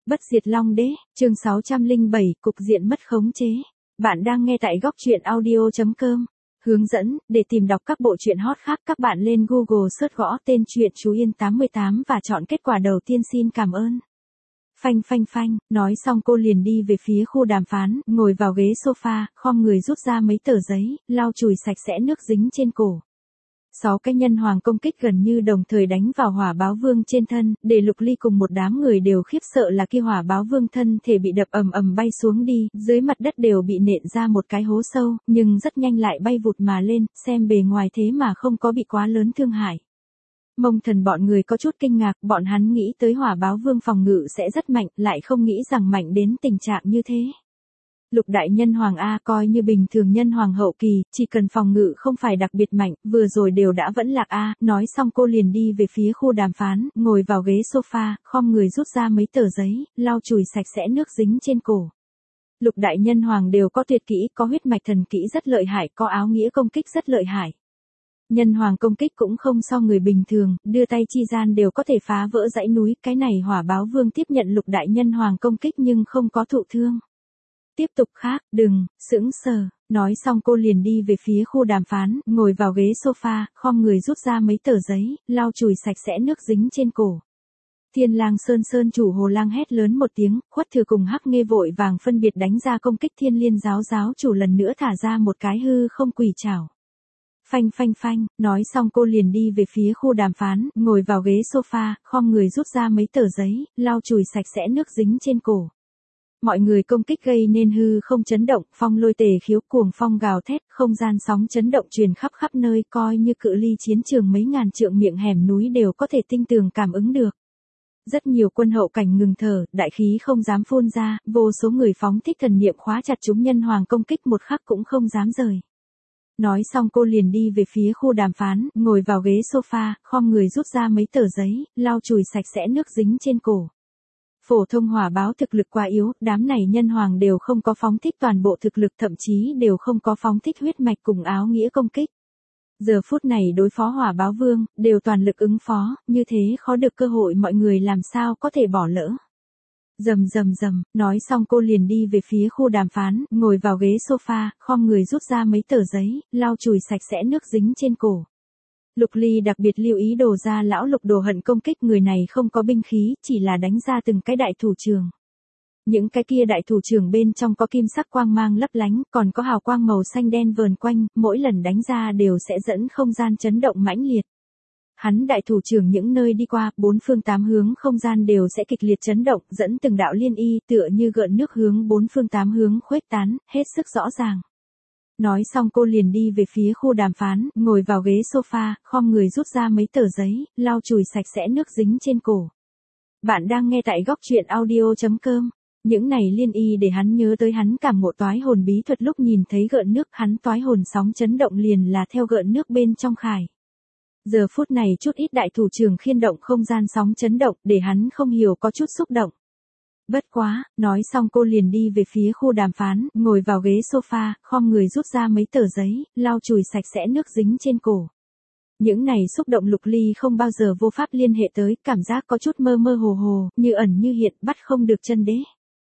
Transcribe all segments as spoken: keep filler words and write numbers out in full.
Bất diệt Long Đế, chương sáu trăm lẻ bảy, cục diện mất khống chế. Bạn đang nghe tại góc truyện audio chấm com. Hướng dẫn, để tìm đọc các bộ truyện hot khác các bạn lên Google search gõ tên truyện Chú Yên tám mươi tám và chọn kết quả đầu tiên. Xin cảm ơn. Phanh phanh phanh, nói xong cô liền đi về phía khu đàm phán, ngồi vào ghế sofa, khom người rút ra mấy tờ giấy, lau chùi sạch sẽ nước dính trên cổ. Sáu cái nhân hoàng công kích gần như đồng thời đánh vào hỏa báo vương trên thân, để Lục Ly cùng một đám người đều khiếp sợ là kia hỏa báo vương thân thể bị đập ầm ầm bay xuống đi, dưới mặt đất đều bị nện ra một cái hố sâu, nhưng rất nhanh lại bay vụt mà lên, xem bề ngoài thế mà không có bị quá lớn thương hại. Mông Thần bọn người có chút kinh ngạc, bọn hắn nghĩ tới hỏa báo vương phòng ngự sẽ rất mạnh, lại không nghĩ rằng mạnh đến tình trạng như thế. Lục đại nhân hoàng A coi như bình thường nhân hoàng hậu kỳ, chỉ cần phòng ngự không phải đặc biệt mạnh, vừa rồi đều đã vẫn lạc A, nói xong cô liền đi về phía khu đàm phán, ngồi vào ghế sofa, khom người rút ra mấy tờ giấy, lau chùi sạch sẽ nước dính trên cổ. Lục đại nhân hoàng đều có tuyệt kỹ, có huyết mạch thần kỹ rất lợi hại, có áo nghĩa công kích rất lợi hại. Nhân hoàng công kích cũng không so người bình thường, đưa tay chi gian đều có thể phá vỡ dãy núi, cái này hỏa báo vương tiếp nhận lục đại nhân hoàng công kích nhưng không có thụ thương. Tiếp tục khác, đừng, sững sờ, nói xong cô liền đi về phía khu đàm phán, ngồi vào ghế sofa, khom người rút ra mấy tờ giấy, lau chùi sạch sẽ nước dính trên cổ. Thiên lang sơn sơn chủ Hồ Lang hét lớn một tiếng, Khuất Thừa cùng Hắc Nghê vội vàng phân biệt đánh ra công kích. Thiên Liên giáo giáo chủ lần nữa thả ra một cái hư không quỷ trảo. Phanh phanh phanh, nói xong cô liền đi về phía khu đàm phán, ngồi vào ghế sofa, khom người rút ra mấy tờ giấy, lau chùi sạch sẽ nước dính trên cổ. Mọi người công kích gây nên hư không chấn động, phong lôi tề khiếu cuồng phong gào thét, không gian sóng chấn động truyền khắp khắp nơi, coi như cự ly chiến trường mấy ngàn trượng miệng hẻm núi đều có thể tinh tường cảm ứng được. Rất nhiều quân hậu cảnh ngừng thở, đại khí không dám phun ra, vô số người phóng thích thần niệm khóa chặt chúng nhân hoàng công kích một khắc cũng không dám rời. Nói xong cô liền đi về phía khu đàm phán, ngồi vào ghế sofa, khom người rút ra mấy tờ giấy, lau chùi sạch sẽ nước dính trên cổ. Phổ thông hỏa báo thực lực quá yếu, đám này nhân hoàng đều không có phóng thích toàn bộ thực lực, thậm chí đều không có phóng thích huyết mạch cùng áo nghĩa công kích. Giờ phút này đối phó hỏa báo vương, đều toàn lực ứng phó, như thế khó được cơ hội mọi người làm sao có thể bỏ lỡ. Rầm rầm rầm, nói xong cô liền đi về phía khu đàm phán, ngồi vào ghế sofa, khom người rút ra mấy tờ giấy, lau chùi sạch sẽ nước dính trên cổ. Lục Ly đặc biệt lưu ý đồ ra lão Lục Đồ Hận công kích, người này không có binh khí, chỉ là đánh ra từng cái đại thủ trường. Những cái kia đại thủ trường bên trong có kim sắc quang mang lấp lánh, còn có hào quang màu xanh đen vờn quanh, mỗi lần đánh ra đều sẽ dẫn không gian chấn động mãnh liệt. Hắn đại thủ trưởng những nơi đi qua, bốn phương tám hướng không gian đều sẽ kịch liệt chấn động, dẫn từng đạo liên y, tựa như gợn nước hướng bốn phương tám hướng khuếch tán, hết sức rõ ràng. Nói xong cô liền đi về phía khu đàm phán, ngồi vào ghế sofa, khom người rút ra mấy tờ giấy, lau chùi sạch sẽ nước dính trên cổ. Bạn đang nghe tại góc truyện audio chấm com. Những này liên y để hắn nhớ tới hắn cảm ngộ toái hồn bí thuật, lúc nhìn thấy gợn nước, hắn toái hồn sóng chấn động liền là theo gợn nước bên trong khải. Giờ phút này chút ít đại thủ trường khiên động không gian sóng chấn động, để hắn không hiểu có chút xúc động. Bất quá, nói xong cô liền đi về phía khu đàm phán, ngồi vào ghế sofa, khom người rút ra mấy tờ giấy, lau chùi sạch sẽ nước dính trên cổ. Những này xúc động Lục Ly không bao giờ vô pháp liên hệ tới, cảm giác có chút mơ mơ hồ hồ, như ẩn như hiện, bắt không được chân đế.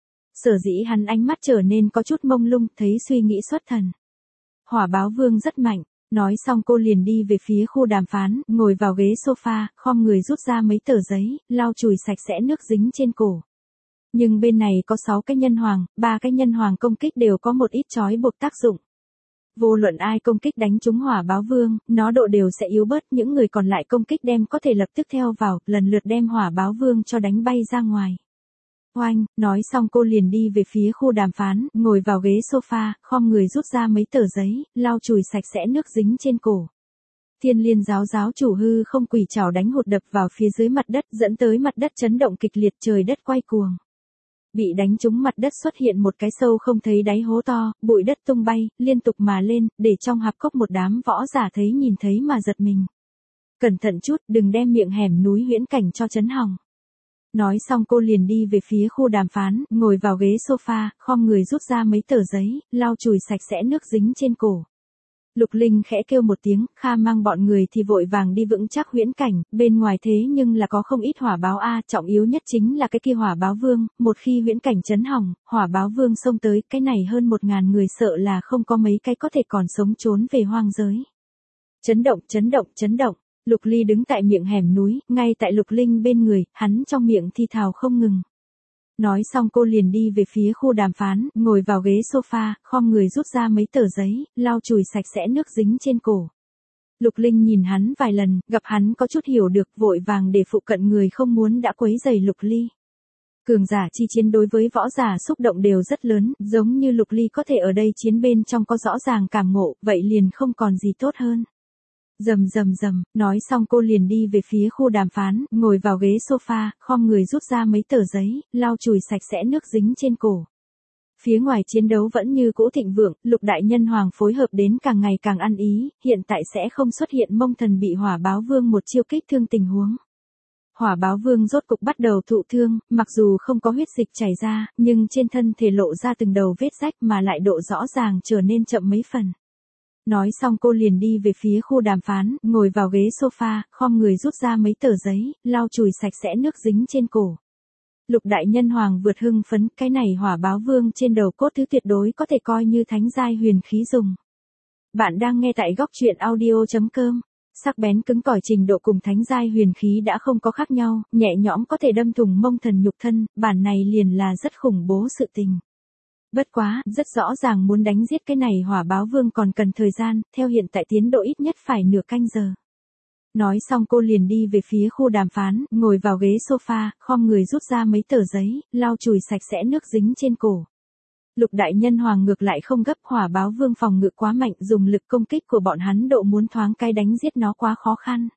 Sở dĩ hắn ánh mắt trở nên có chút mông lung, thấy suy nghĩ xuất thần. Hỏa báo vương rất mạnh. Nói xong cô liền đi về phía khu đàm phán, ngồi vào ghế sofa, khom người rút ra mấy tờ giấy, lau chùi sạch sẽ nước dính trên cổ. Nhưng bên này có sáu cái nhân hoàng, ba cái nhân hoàng công kích đều có một ít trói buộc tác dụng. Vô luận ai công kích đánh trúng hỏa báo vương, nó độ đều sẽ yếu bớt, những người còn lại công kích đem có thể lập tức theo vào, lần lượt đem hỏa báo vương cho đánh bay ra ngoài. Oanh, nói xong cô liền đi về phía khu đàm phán, ngồi vào ghế sofa, khom người rút ra mấy tờ giấy, lau chùi sạch sẽ nước dính trên cổ. Thiên Liên giáo giáo chủ hư không quỷ trảo đánh hụt đập vào phía dưới mặt đất, dẫn tới mặt đất chấn động kịch liệt, trời đất quay cuồng. Bị đánh trúng mặt đất xuất hiện một cái sâu không thấy đáy hố to, bụi đất tung bay, liên tục mà lên, để trong hạp cốc một đám võ giả thấy nhìn thấy mà giật mình. Cẩn thận chút, đừng đem miệng hẻm núi huyễn cảnh cho chấn hỏng. Nói xong cô liền đi về phía khu đàm phán, ngồi vào ghế sofa, khom người rút ra mấy tờ giấy, lau chùi sạch sẽ nước dính trên cổ. Lục Linh khẽ kêu một tiếng, Kha mang bọn người thì vội vàng đi vững chắc huyễn cảnh, bên ngoài thế nhưng là có không ít hỏa báo a, trọng yếu nhất chính là cái kia hỏa báo vương, một khi huyễn cảnh chấn hỏng, hỏa báo vương xông tới, cái này hơn một ngàn người sợ là không có mấy cái có thể còn sống trốn về hoang giới. Chấn động, chấn động, chấn động, Lục Ly đứng tại miệng hẻm núi, ngay tại Lục Linh bên người, hắn trong miệng thi thào không ngừng. Nói xong cô liền đi về phía khu đàm phán, ngồi vào ghế sofa, khom người rút ra mấy tờ giấy, lau chùi sạch sẽ nước dính trên cổ. Lục Linh nhìn hắn vài lần, gặp hắn có chút hiểu được, vội vàng để phụ cận người không muốn đã quấy rầy Lục Ly. Cường giả chi chiến đối với võ giả xúc động đều rất lớn, giống như Lục Ly có thể ở đây chiến bên trong có rõ ràng cảm ngộ, vậy liền không còn gì tốt hơn. Rầm rầm rầm, nói xong cô liền đi về phía khu đàm phán, ngồi vào ghế sofa, khom người rút ra mấy tờ giấy, lau chùi sạch sẽ nước dính trên cổ. Phía ngoài chiến đấu vẫn như cũ thịnh vượng, Lục đại nhân hoàng phối hợp đến càng ngày càng ăn ý, hiện tại sẽ không xuất hiện mông thần bị hỏa báo vương một chiêu kích thương tình huống. Hỏa báo vương rốt cục bắt đầu thụ thương, mặc dù không có huyết dịch chảy ra, nhưng trên thân thể lộ ra từng đầu vết rách mà lại độ rõ ràng trở nên chậm mấy phần. Nói xong cô liền đi về phía khu đàm phán, ngồi vào ghế sofa, khom người rút ra mấy tờ giấy, lau chùi sạch sẽ nước dính trên cổ. Lục đại nhân hoàng vượt hưng phấn, cái này hỏa báo vương trên đầu cốt thứ tuyệt đối có thể coi như thánh giai huyền khí dùng. Bạn đang nghe tại góc truyện audio chấm com. Sắc bén cứng cỏi trình độ cùng thánh giai huyền khí đã không có khác nhau, nhẹ nhõm có thể đâm thủng mông thần nhục thân, bản này liền là rất khủng bố sự tình. Bất quá, rất rõ ràng muốn đánh giết cái này hỏa báo vương còn cần thời gian, theo hiện tại tiến độ ít nhất phải nửa canh giờ. Nói xong cô liền đi về phía khu đàm phán, ngồi vào ghế sofa, khom người rút ra mấy tờ giấy, lau chùi sạch sẽ nước dính trên cổ. Lục đại nhân hoàng ngược lại không gấp, hỏa báo vương phòng ngự quá mạnh, dùng lực công kích của bọn hắn độ muốn thoáng cái đánh giết nó quá khó khăn.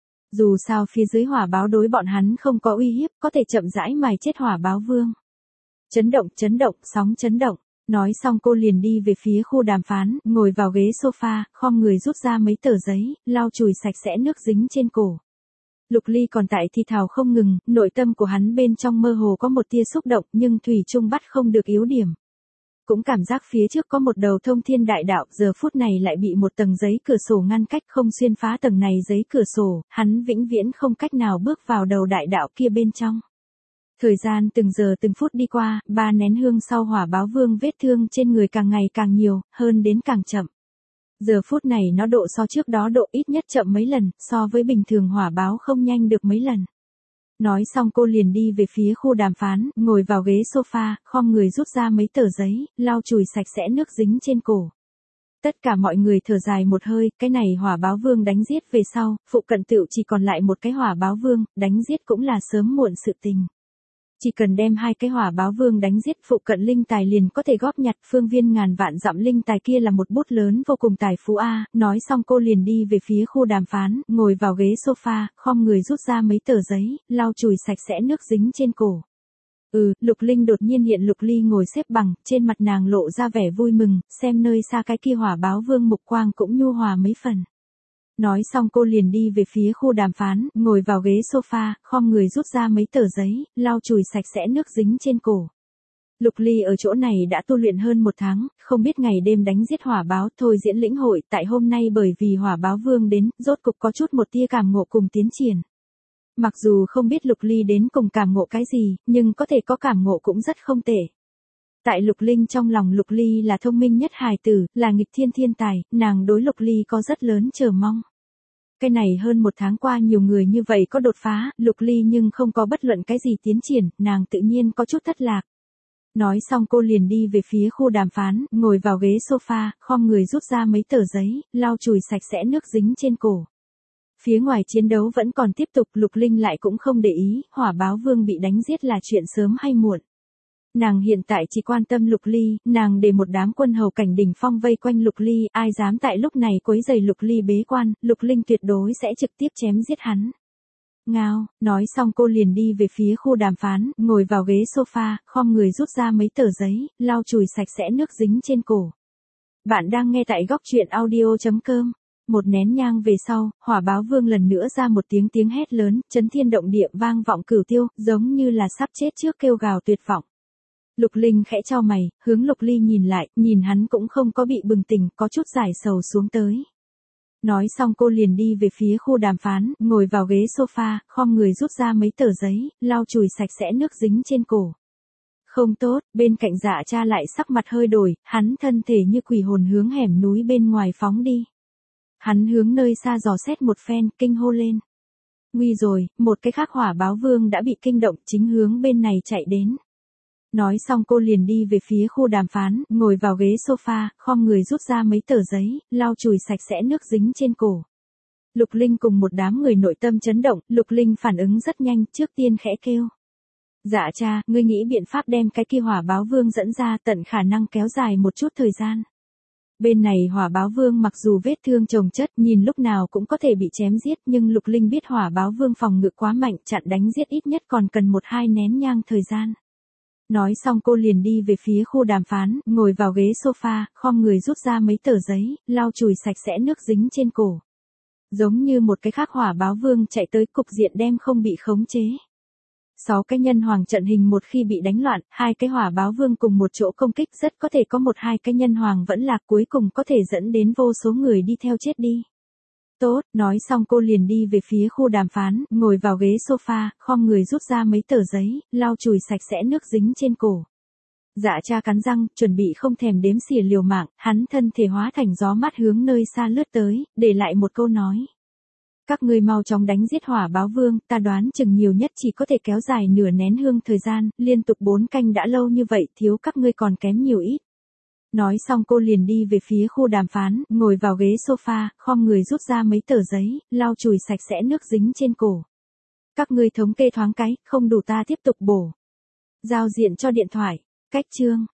Dù sao phía dưới hỏa báo đối bọn hắn không có uy hiếp, có thể chậm rãi mài chết hỏa báo vương. Chấn động, chấn động, sóng chấn động. Nói xong cô liền đi về phía khu đàm phán, ngồi vào ghế sofa, khom người rút ra mấy tờ giấy, lau chùi sạch sẽ nước dính trên cổ. Lục Ly còn tại thi thào không ngừng, nội tâm của hắn bên trong mơ hồ có một tia xúc động nhưng thủy chung bắt không được yếu điểm. Cũng cảm giác phía trước có một đầu thông thiên đại đạo, giờ phút này lại bị một tầng giấy cửa sổ ngăn cách, không xuyên phá tầng này giấy cửa sổ, hắn vĩnh viễn không cách nào bước vào đầu đại đạo kia bên trong. Thời gian từng giờ từng phút đi qua, ba nén hương sau hỏa báo vương vết thương trên người càng ngày càng nhiều, hơn đến càng chậm. Giờ phút này nó độ so trước đó độ ít nhất chậm mấy lần, so với bình thường hỏa báo không nhanh được mấy lần. Nói xong cô liền đi về phía khu đàm phán, ngồi vào ghế sofa, khom người rút ra mấy tờ giấy, lau chùi sạch sẽ nước dính trên cổ. Tất cả mọi người thở dài một hơi, cái này hỏa báo vương đánh giết về sau, phụ cận tựu chỉ còn lại một cái hỏa báo vương, đánh giết cũng là sớm muộn sự tình. Chỉ cần đem hai cái hỏa báo vương đánh giết, phụ cận linh tài liền có thể góp nhặt, phương viên ngàn vạn dặm linh tài kia là một bút lớn vô cùng tài phú a. Nói xong cô liền đi về phía khu đàm phán, ngồi vào ghế sofa, khom người rút ra mấy tờ giấy, lau chùi sạch sẽ nước dính trên cổ. Ừ, Lục Linh đột nhiên hiện Lục Ly ngồi xếp bằng, trên mặt nàng lộ ra vẻ vui mừng, xem nơi xa cái kia hỏa báo vương mục quang cũng nhu hòa mấy phần. Nói xong cô liền đi về phía khu đàm phán, ngồi vào ghế sofa, khom người rút ra mấy tờ giấy, lau chùi sạch sẽ nước dính trên cổ. Lục Ly ở chỗ này đã tu luyện hơn một tháng, không biết ngày đêm đánh giết hỏa báo, thôi diễn lĩnh hội, tại hôm nay bởi vì hỏa báo vương đến, rốt cục có chút một tia cảm ngộ cùng tiến triển. Mặc dù không biết Lục Ly đến cùng cảm ngộ cái gì, nhưng có thể có cảm ngộ cũng rất không tệ. Tại Lục Linh trong lòng Lục Ly là thông minh nhất hài tử, là nghịch thiên thiên tài, nàng đối Lục Ly có rất lớn chờ mong. Cái này hơn một tháng qua nhiều người như vậy có đột phá, Lục Ly nhưng không có bất luận cái gì tiến triển, nàng tự nhiên có chút thất lạc. Nói xong cô liền đi về phía khu đàm phán, ngồi vào ghế sofa, khom người rút ra mấy tờ giấy, lau chùi sạch sẽ nước dính trên cổ. Phía ngoài chiến đấu vẫn còn tiếp tục, Lục Linh lại cũng không để ý, hỏa báo vương bị đánh giết là chuyện sớm hay muộn. Nàng hiện tại chỉ quan tâm Lục Ly, nàng để một đám quân hầu cảnh đỉnh phong vây quanh Lục Ly, ai dám tại lúc này quấy rầy Lục Ly bế quan, Lục Linh tuyệt đối sẽ trực tiếp chém giết hắn. Ngao, nói xong cô liền đi về phía khu đàm phán, ngồi vào ghế sofa, khom người rút ra mấy tờ giấy, lau chùi sạch sẽ nước dính trên cổ. Bạn đang nghe tại góc truyện audio chấm com. Một nén nhang về sau, hỏa báo vương lần nữa ra một tiếng tiếng hét lớn, chấn thiên động địa vang vọng cửu tiêu, giống như là sắp chết trước kêu gào tuyệt vọng. Lục Linh khẽ chau mày, hướng Lục Ly nhìn lại, nhìn hắn cũng không có bị bừng tỉnh, có chút giải sầu xuống tới. Nói xong cô liền đi về phía khu đàm phán, ngồi vào ghế sofa, khom người rút ra mấy tờ giấy, lau chùi sạch sẽ nước dính trên cổ. Không tốt, bên cạnh Dạ Cha lại sắc mặt hơi đổi, hắn thân thể như quỷ hồn hướng hẻm núi bên ngoài phóng đi. Hắn hướng nơi xa dò xét một phen, kinh hô lên. Nguy rồi, một cái khác hỏa báo vương đã bị kinh động, chính hướng bên này chạy đến. Nói xong cô liền đi về phía khu đàm phán, ngồi vào ghế sofa, khom người rút ra mấy tờ giấy, lau chùi sạch sẽ nước dính trên cổ. Lục Linh cùng một đám người nội tâm chấn động, Lục Linh phản ứng rất nhanh, trước tiên khẽ kêu. Dạ Cha, ngươi nghĩ biện pháp đem cái kia hỏa báo vương dẫn ra, tận khả năng kéo dài một chút thời gian. Bên này hỏa báo vương mặc dù vết thương chồng chất, nhìn lúc nào cũng có thể bị chém giết, nhưng Lục Linh biết hỏa báo vương phòng ngự quá mạnh, chặn đánh giết ít nhất còn cần một hai nén nhang thời gian. Nói xong cô liền đi về phía khu đàm phán, ngồi vào ghế sofa, khom người rút ra mấy tờ giấy, lau chùi sạch sẽ nước dính trên cổ. Giống như một cái khác hỏa báo vương chạy tới, cục diện đem không bị khống chế. Sáu cái nhân hoàng trận hình một khi bị đánh loạn, hai cái hỏa báo vương cùng một chỗ công kích rất có thể có một hai cái nhân hoàng vẫn lạc, cuối cùng có thể dẫn đến vô số người đi theo chết đi. Tốt, nói xong cô liền đi về phía khu đàm phán, ngồi vào ghế sofa, khom người rút ra mấy tờ giấy, lau chùi sạch sẽ nước dính trên cổ. Dạ Cha cắn răng, chuẩn bị không thèm đếm xỉa liều mạng, hắn thân thể hóa thành gió mát hướng nơi xa lướt tới, để lại một câu nói. Các ngươi mau chóng đánh giết hỏa báo vương, ta đoán chừng nhiều nhất chỉ có thể kéo dài nửa nén hương thời gian, liên tục bốn canh đã lâu như vậy, thiếu các ngươi còn kém nhiều ít. Nói xong cô liền đi về phía khu đàm phán, ngồi vào ghế sofa, khom người rút ra mấy tờ giấy, lau chùi sạch sẽ nước dính trên cổ. Các ngươi thống kê thoáng cái, không đủ ta tiếp tục bổ. Giao diện cho điện thoại, cách chương.